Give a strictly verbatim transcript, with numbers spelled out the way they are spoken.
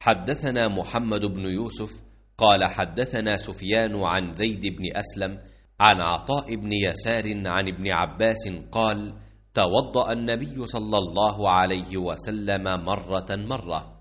حدثنا محمد بن يوسف قال حدثنا سفيان عن زيد بن أسلم عن عطاء بن يسار عن ابن عباس قال: توضأ النبي صلى الله عليه وسلم مرة مرة